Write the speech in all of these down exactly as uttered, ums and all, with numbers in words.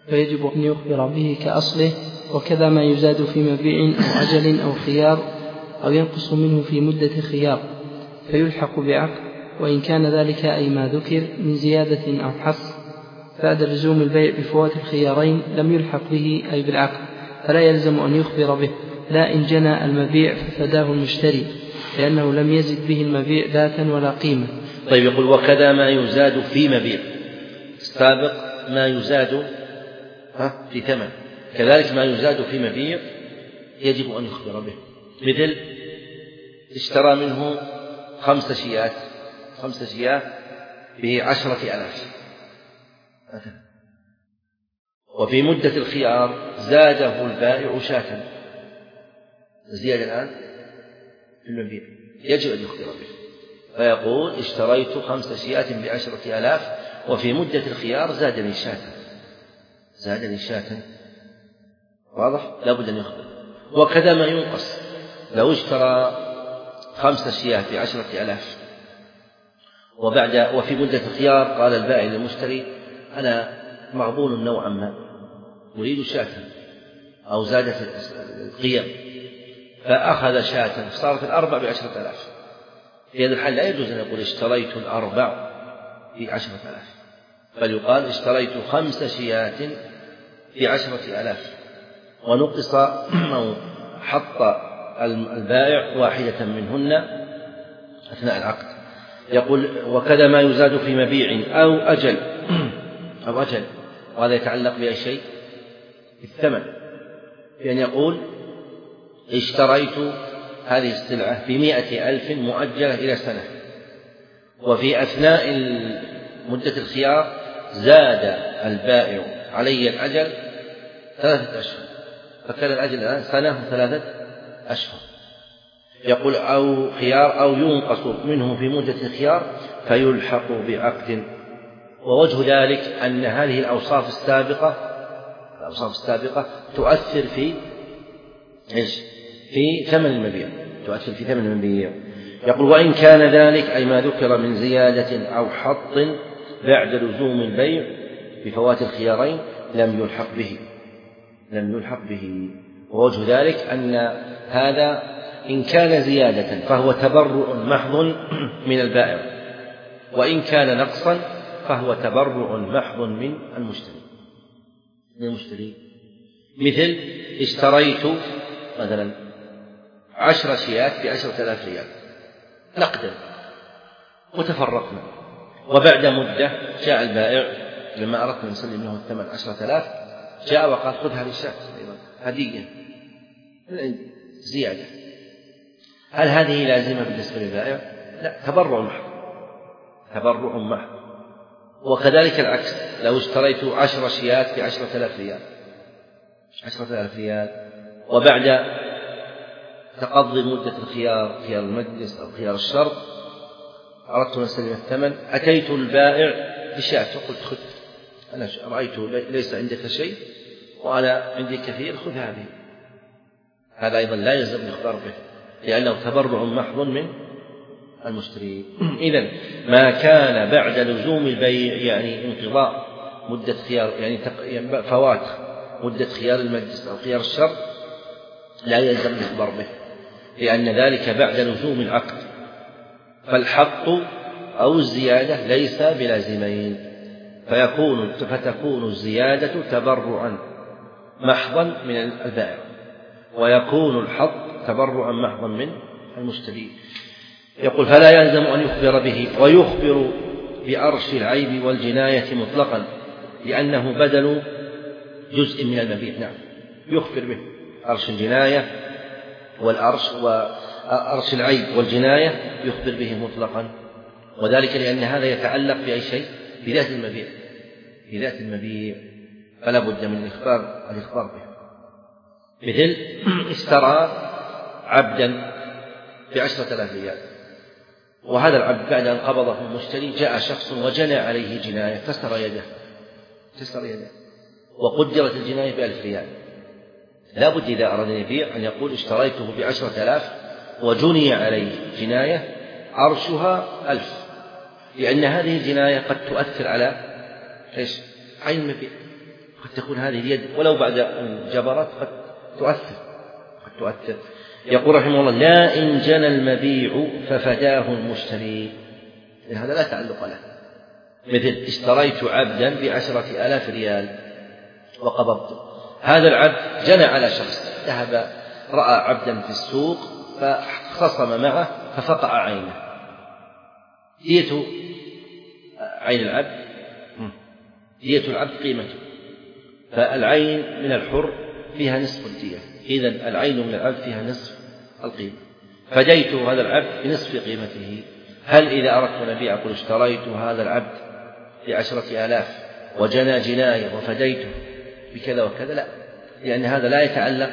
فيجب أن يخبر به كأصله. وكذا ما يزاد في مبيع أو أجل أو خيار أو ينقص منه في مدة خيار فيلحق بعقد، وإن كان ذلك أي ما ذكر من زيادة أو حص بعد لزوم البيع بفوات الخيارين لم يلحق به أي بالعقد، فلا يلزم أن يخبر به، لا إن جنى المبيع ففداه المشتري، لأنه لم يزد به المبيع ذاتا ولا قيمة. طيب، يقول وكذا ما يزاد في مبيع، السابق ما يزاد في ثمن، كذلك ما يزاد في مبيع يجب أن يخبر به. مثل اشترى منه خمس شيات خمس شيات بعشرة آلاف، وفي مدة الخيار زاده البائع شاة، زيادة الآن في المبيع يجب أن يخبر به، فيقول اشتريت خمس شيات بعشرة آلاف وفي مدة الخيار زادني شاة زادني شاة واضح؟ لا بد أن يخبر. وكذا ما ينقص، لو اشترى خمس شيات بعشرة آلاف وبعد وفي مدة الخيار قال البائع للمشتري أنا مغبون نوعا ما أريد شاة، أو زادت القيم فأخذ شاة صارت الأربع بعشرة آلاف، في هذا الحال لا يجوز أن يقول اشتريت الأربع بعشرة آلاف، بل يقال اشتريت خمس شيات بعشرة آلاف، ونقص أو حط البائع واحدة منهن أثناء العقد. يقول وكذا ما يزاد في مبيع أو أجل أو أجل وهذا يتعلق بأي شيء الثمن، بأن يقول اشتريت هذه السلعة بمائة ألف مؤجلة إلى سنة، وفي أثناء مدة الخيار زاد البائع علي الأجل ثلاثة أشهر، فكان الأجل الآن سنة وثلاثة أشهر. يقول أو خيار أو ينقص منه في مدة الخيار فيلحق بعقد. ووجه ذلك أن هذه الأوصاف السابقة الأوصاف السابقة تؤثر في إيش؟ في ثمن المبيع، تؤثر في ثمن المبيع. يقول وإن كان ذلك أي ما ذكر من زيادة أو حط بعد لزوم البيع بفوات الخيارين لم يلحق به لم يلحق به. ووجه ذلك أن هذا إن كان زيادة فهو تبرع محض من البائع، وإن كان نقصا فهو تبرع محض من المشتري من المشتري مثل اشتريت مثلا عشر شيات بعشرة آلاف ريال نقدا وتفرقنا، وبعد مدة جاء البائع لما أردت أن نسلم له الثمن عشرة آلاف جاء وقال خذ هذه الشاة هدية زيادة. هل هذه لازمة بالنسبة للبائع؟ لا، تبرع محض تبرع محض. وكذلك العكس، لو اشتريت عشر شيات بعشرة آلاف ريال عشرة آلاف ريال وبعد تقضي مدة الخيار خيار المجلس أو خيار الشرط أردت أن أستلم الثمن، أتيت البائع بشاة فقلت خذ أنا رأيت ليس عندك شيء وأنا عندي كثير خذ هذه، هذا أيضا لا يلزم الإخبار به لأنه تبرع محض من المشتري. إذن ما كان بعد لزوم البيع يعني انقضاء مدة خيار يعني فوات مدة خيار المجلس أو خيار الشرط لا يلزم الإخبار به لأن ذلك بعد لزوم العقد، فالحق أو الزيادة ليس بلازمين، فيكون فتكون الزيادة تبرعا محضا من البائع ويكون الحق تبرعا محضا من المشتري. يقول فلا يلزم أن يخبر به، ويخبر بأرش العيب والجناية مطلقا لأنه بدل جزء من المبيع. نعم، يخبر به أرش الجناية والأرش وأرش العيب والجناية يخبر به مطلقا، وذلك لأن هذا يتعلق بأي شيء بذات المبيع بذات المبيع فلا بد من الإخبار الإخبار به. مثل اشترى عبدا بعشرة آلاف ريال، وهذا العبد بعد أن قبضه المشتري جاء شخص وجنى عليه جناية كسر يده كسر يده وقدرت الجناية بألف ريال، لا بد إذا أراد أن يبيع أن يقول اشتريته بعشرة آلاف وجني عليه جناية عرشها ألف، لأن هذه الجناية قد تؤثر على إيش؟ عين المبيع قد تكون هذه اليد ولو بعد أن جبرت قد تؤثر قد تؤثر يقول رحمه الله: لا إن جنى المبيع ففداه المشتري، هذا لا تعلق له. مثل اشتريت عبدا بعشرة آلاف ريال وقبضته، هذا العبد جنى على شخص، ذهب رأى عبدا في السوق فخصم معه ففقع عينه، دية عين العبد دية العبد قيمته، فالعين من الحر فيها نصف الدية، إذن العين من العبد فيها نصف القيمة، فديت هذا العبد بنصف قيمته. هل إذا أردت أن أبيع أقول اشتريت هذا العبد بعشرة آلاف وجنى جناية وفديته بكذا وكذا؟ لا، لأن هذا لا يتعلق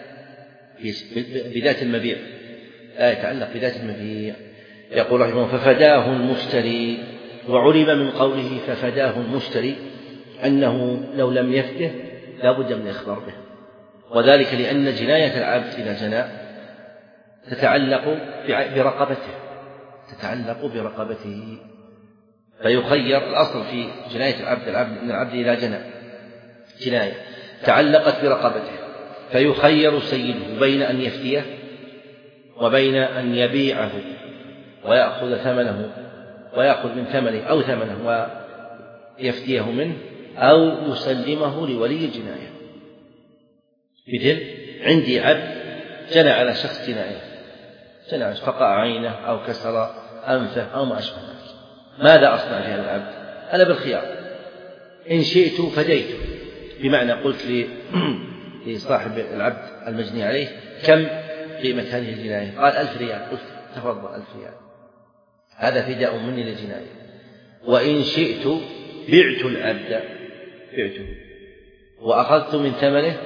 بذات المبيع، لا يتعلق بذات المبيع. يقول رحمه الله: ففداه المشتري. وعلم من قوله ففداه المشتري أنه لو لم يفده لا بد من الإخبار به، وذلك لأن جناية العبد إذا جنى تتعلق برقبته تتعلق برقبته فيخير. الأصل في جناية العبد العبد أن العبد إذا جنى جناية تعلقت برقبته فيخير سيده بين أن يفديه وبين أن يبيعه ويأخذ ثمنه ويأخذ من ثمنه أو ثمنه ويفديه منه، أو يسلمه لولي الجناية. مثل عندي عبد جنى على شخص جناية، جنى فقع عينه أو كسر أنفه أو ما أشبه ذلك، ماذا أصنع في هذا العبد؟ أنا بالخيار، إن شئت فديته، بمعنى قلت لصاحب العبد المجني عليه: كم قيمة هذه الجناية؟ قال ألف ريال، قلت تفضل ألف ريال، هذا فداء مني للجناية. وإن شئت بعت العبد بعته وأخذت من ثمنه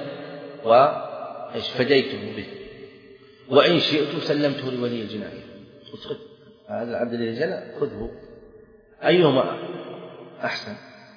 وفديته به، وإن شئت سلمته لولي الجناية، قلت خذ هذا العبد الذي جنى خذه، أيهما أحسن؟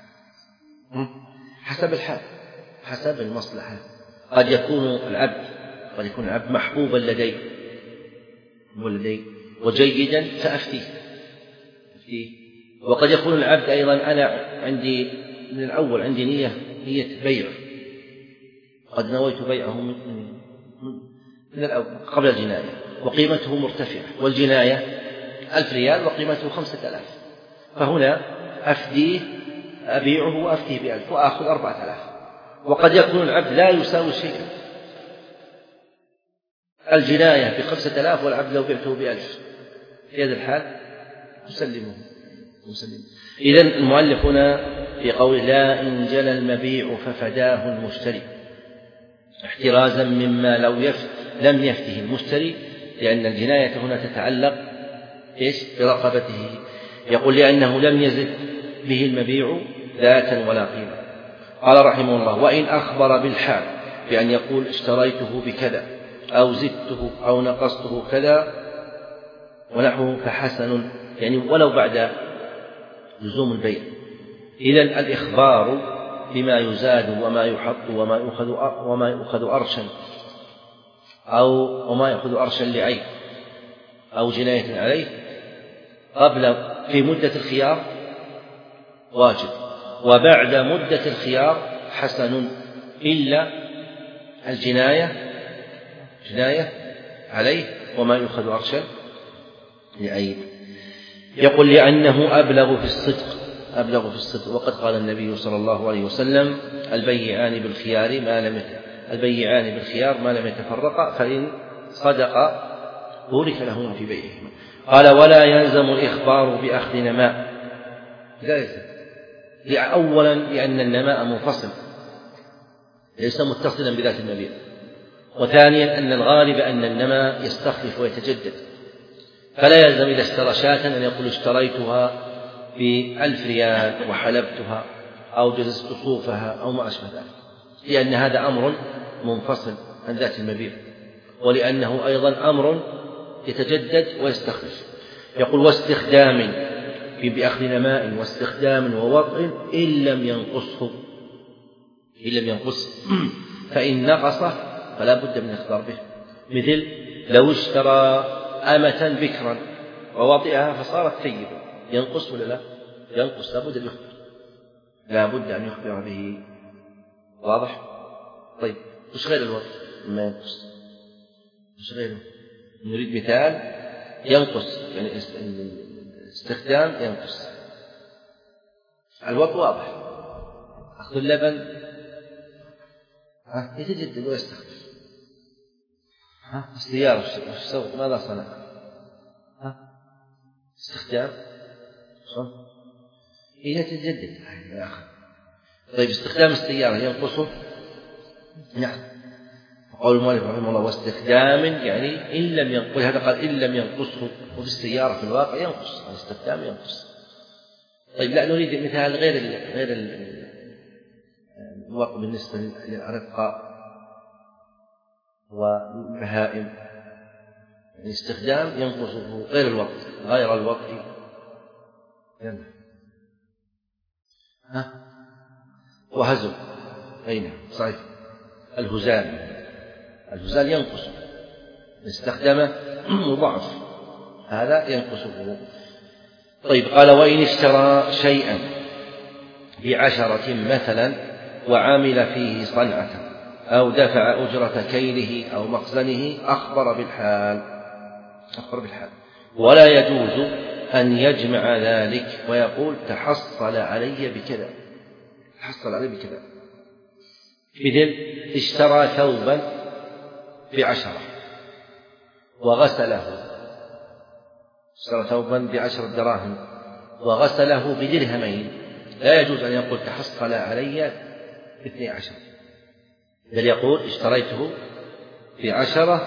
حسب الحال، حسب المصلحة. قد يكون العبد قد يكون العبد محبوبا لدي ولدي وجيدا فأفتيه أفتيه وقد يكون العبد أيضا أنا عندي من الأول عندي نية نية بيع، قد نويت بيعه من, من الأول قبل الجناية وقيمته مرتفعة، والجناية ألف ريال وقيمته خمسة آلاف، فهنا أفديه أبيعه وأفتيه بألف وآخذ أربعة آلاف. وقد يكون العبد لا يساوي شيئا، الجناية بخمسة آلاف والعبد لو بعته بألف، في هذا الحال يسلمه مسلم. إذن المؤلف هنا في قوله: لا إن جنى المبيع ففداه المشتري، احترازا مما لو يف لم يفته المشتري، لأن الجناية هنا تتعلق إيش؟ برقبته. يقول: لأنه لم يزد به المبيع ذاتا ولا قيمة. قال رحمه الله: وإن أخبر بالحال بأن يقول اشتريته بكذا أو زدته أو نقصته كذا ونحوه فحسن، يعني ولو بعد لزوم البيع. إذن الإخبار بما يزاد وما يحط وما يؤخذ وما يؤخذ أرشا أو وما يأخذ أرشا لعيب أو جناية عليه قبل في مدة الخيار واجب، وبعد مدة الخيار حسن، إلا الجناية جناية عليه وما يؤخذ أرشا لعيب. يقول: لأنه أبلغ في الصدق أبلغ في الصدق وقد قال النبي صلى الله عليه وسلم: البيعان بالخيار ما لم البيعان بالخيار ما لم يتفرقا، فإن صدقا بورك لهما في بيعهما. قال: ولا يلزم الإخبار بأخذ نماء، لا يلزم، أولا لأن النماء منفصل ليس متصلا بذات المبيع، وثانيا أن الغالب أن النماء يستخلف ويتجدد، فلا يلزم إذا اشترى شاة أن يقول اشتريتها بألف ريال وحلبتها أو جززت صوفها أو ما أشبه ذلك، لأن هذا أمر منفصل عن ذات المبيع، ولأنه أيضا أمر يتجدد ويستخلف. يقول: واستخدام بأخذ نماء واستخدام ووضع إن لم ينقصه إن لم ينقص فإن نقصه فلا بد من الإخبار به. مثل لو اشترى أمة بكرا ووضعها فصارت ثيبا، ينقص ولا لا؟ ينقص، لا بد أن يخبر لا بد أن يخبر به واضح؟ طيب وش غير الوضع ما ينقص؟ وش غيره؟ نريد مثال ينقص، يعني الاستخدام ينقص. الوضع واضح، أخذ اللبن ها يتجدد ويستخدم. ها السيارة وش سوى؟ ماذا صنع؟ ها استخدام شلون؟ هي تتجدد يا أخي. طيب استخدام السيارة ينقصه؟ نعم. قول المؤلف رحمه الله واستخدام يعني إن لم ينقص، هذا قال إن لم ينقصه، وفي السيارة في الواقع ينقص، الاستخدام ينقص. طيب لا نريد مثال غير ال غير ال الوقت بالنسبة للأرقاء والبهائم، يعني استخدام ينقصه غير الوقت، غير الوقت. يلا ها وهزم، أين صحيح الهزال، الهزال ينقص استخدمه مضاعف، هذا ينقصه. طيب قال وإن اشترى شيئا بعشرة مثلا وعامل فيه صنعة أو دفع أجرة كيله أو مخزنه أخبر بالحال، أخبر بالحال ولا يجوز أن يجمع ذلك ويقول تحصل علي بكذا، تحصل علي بكذا. مثل اشترى ثوبا بعشرة وغسله، اشترى ثوبا بعشرة دراهم وغسله بدرهمين، لا يجوز أن يقول تحصل علي باثني عشر، بل يقول اشتريته بعشرة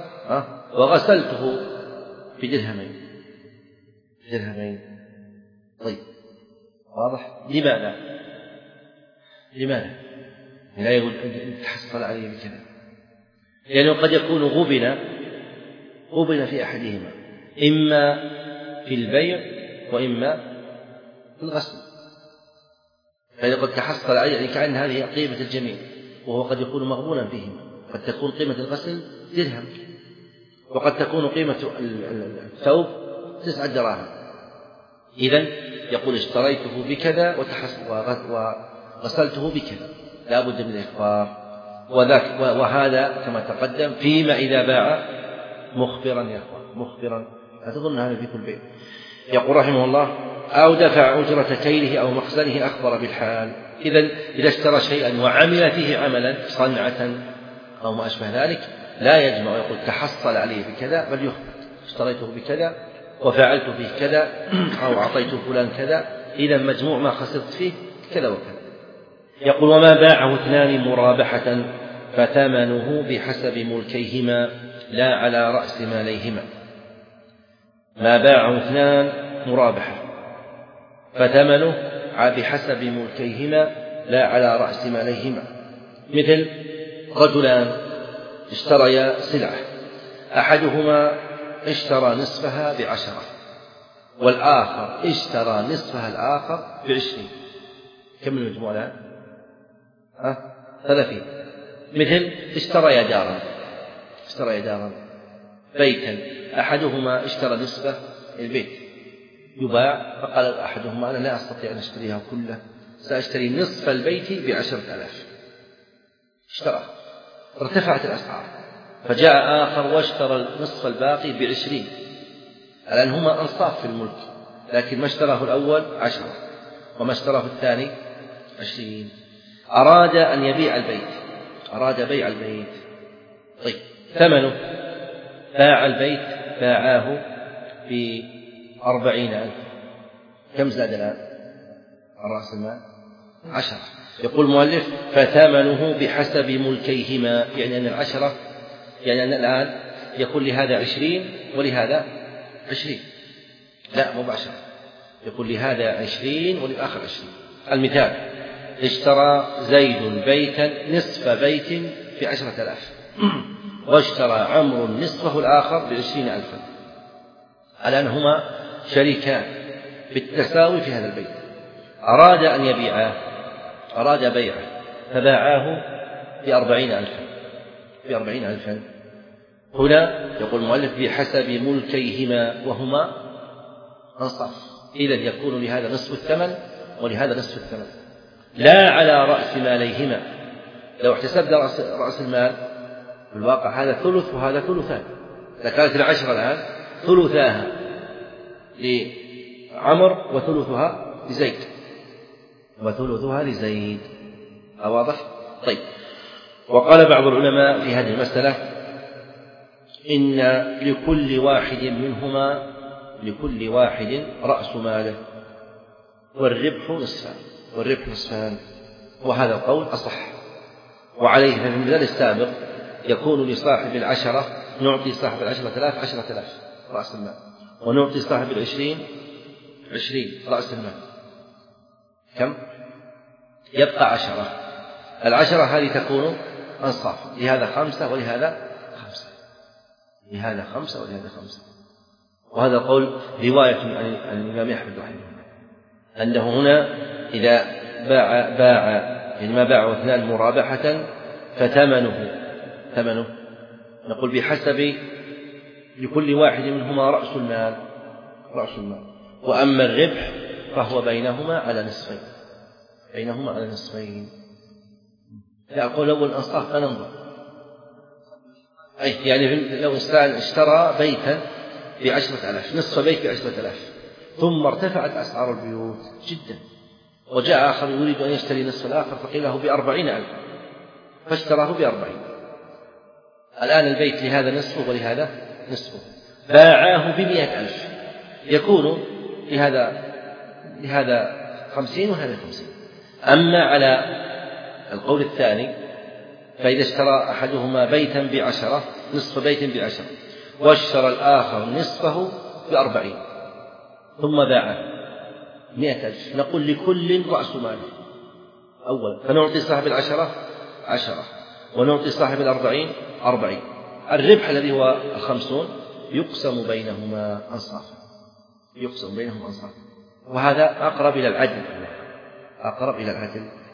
وغسلته بدرهمين، بدرهمين. طيب واضح؟ لماذا؟ لماذا لا يقول تحصل علي بكذا؟ لأنه قد يكون غبن غبن في أحدهما، إما في البيع وإما في الغسل، فإذا قد تحصل عليه يعني كأن هذه قيمة الجميع، وهو قد يكون مغبونا فيهما. قد تكون قيمة الغسل درهم، وقد تكون قيمة الثوب تسعة دراهم. إذن يقول اشتريته بكذا وغسلته بكذا، لا بد من الإخبار. وذاك وهذا كما تقدم فيما إذا باع مخبرا يا أخوان، مخبرا، أتظن هذا في كل بيع. يقول رحمه الله أو دفع أجرة كيله أو مخزنه أخبر بالحال. إذن إذا اشترى شيئا وعمل فيه عملا صنعة أو ما أشبه ذلك لا يجمع ويقول تحصل عليه بكذا، بل يخبر اشتريته بكذا وفعلت فيه كذا أو أعطيت فلان كذا، إذا مجموع ما خسرت فيه كذا وكذا. يقول وما باعه اثنان مرابحة فثمنه بحسب ملكيهما لا على رأس ماليهما. ما باعه اثنان مرابحة فثمنه بحسب ملكيهما لا على رأس ماليهما. مثل رجلان اشتريا سلعة، أحدهما اشترى نصفها بعشرة والآخر اشترى نصفها الآخر بعشرين، كم المجموع الآن؟ ها ثلاثين. مثل اشتريا دارا، اشتريا دارا بيتا، أحدهما اشترى نصفه البيت يباع، فقال أحدهما أنا لا أستطيع أن أشتريها كلها، سأشتري نصف البيت بعشرة آلاف، اشترى، ارتفعت الأسعار، فجاء آخر واشترى نصف الباقي بعشرين. الآن هما أنصاف في الملك، لكن ما اشتراه الأول عشرة وما اشتراه الثاني عشرين. أراد أن يبيع البيت، أراد بيع البيت، طيب ثمنه باع البيت، باعاه بأربعين ألف، كم زاد الآن رأس المال؟ عشرة. يقول المؤلف فثمنه بحسب ملكيهما، يعني أن العشرة يعني أن الآن يكون لهذا عشرين ولهذا عشرين، لا مو بعشرة، يقول لهذا عشرين وللآخر عشرين. المثال اشترى زيد بيتا نصف بيت بعشرة آلاف واشترى عمرو نصفه الآخر بعشرين ألفا، الآن هما شريكان بالتساوي في هذا البيت، أراد أن يبيعاه، أراد بيعه فباعاه بأربعين ألفا، بأربعين ألفا. هنا يقول المؤلف بحسب ملكيهما وهما أنصاف، إذن يكون لهذا نصف الثمن ولهذا نصف الثمن لا على رأس ماليهما، لو احتسبنا رأس, رأس المال في الواقع هذا ثلث وهذا ثلثان. إذا كانت العشرة الآن ثلثاها لعمر وثلثها لزيد وثلثها لزيد. واضح؟ طيب. وقال بعض العلماء في هذه المسألة إن لكل واحد منهما لكل واحد رأس ماله والربح نصفان والربح نصفان وهذا القول أصح. وعليه في المثال السابق يكون لصاحب العشرة نعطي صاحب العشرة ثلاث عشرة ثلاث رأس المال ونعطي صاحب العشرين عشرين رأس المال. كم؟ يبقى عشرة. العشرة هذه تكون أنصاف، لهذا خمسة ولهذا خمسة لهذا خمسة ولهذا خمسة. وهذا قول رواية عن الإمام أحمد رحمه الله أنه هنا إذا باع باع يعني ما باعه اثنان مرابحة فثمنه ثمنه نقول بحسب لكل واحد منهما رأس المال رأس المال وأما الربح فهو بينهما على نصفين بينهما على نصفين. يقول لو الأنصاف فننظر أي يعني لو إنسان اشترى بيتا بعشرة آلاف نصف بيت بعشرة آلاف ثم ارتفعت أسعار البيوت جدا وجاء آخر يريد أن يشتري نصف الآخر فقيل له بأربعين ألف فاشتراه بأربعين. الآن البيت لهذا نصفه ولهذا نصفه باعاه بمئة ألف يكون لهذا لهذا خمسين وهذا خمسين. أما على القول الثاني فإذا اشترى أحدهما بيتا بعشرة نصف بيت بعشرة واشترى الآخر نصفه بأربعين ثم باعه مئة ألف نقول لكل رأس ماله أولا فنعطي صاحب العشرة عشرة ونعطي صاحب الأربعين أربعين. الربح الذي هو الخمسون يقسم بينهما أنصافا يقسم بينهما أنصافا وهذا أقرب إلى العدل أقرب إلى العدل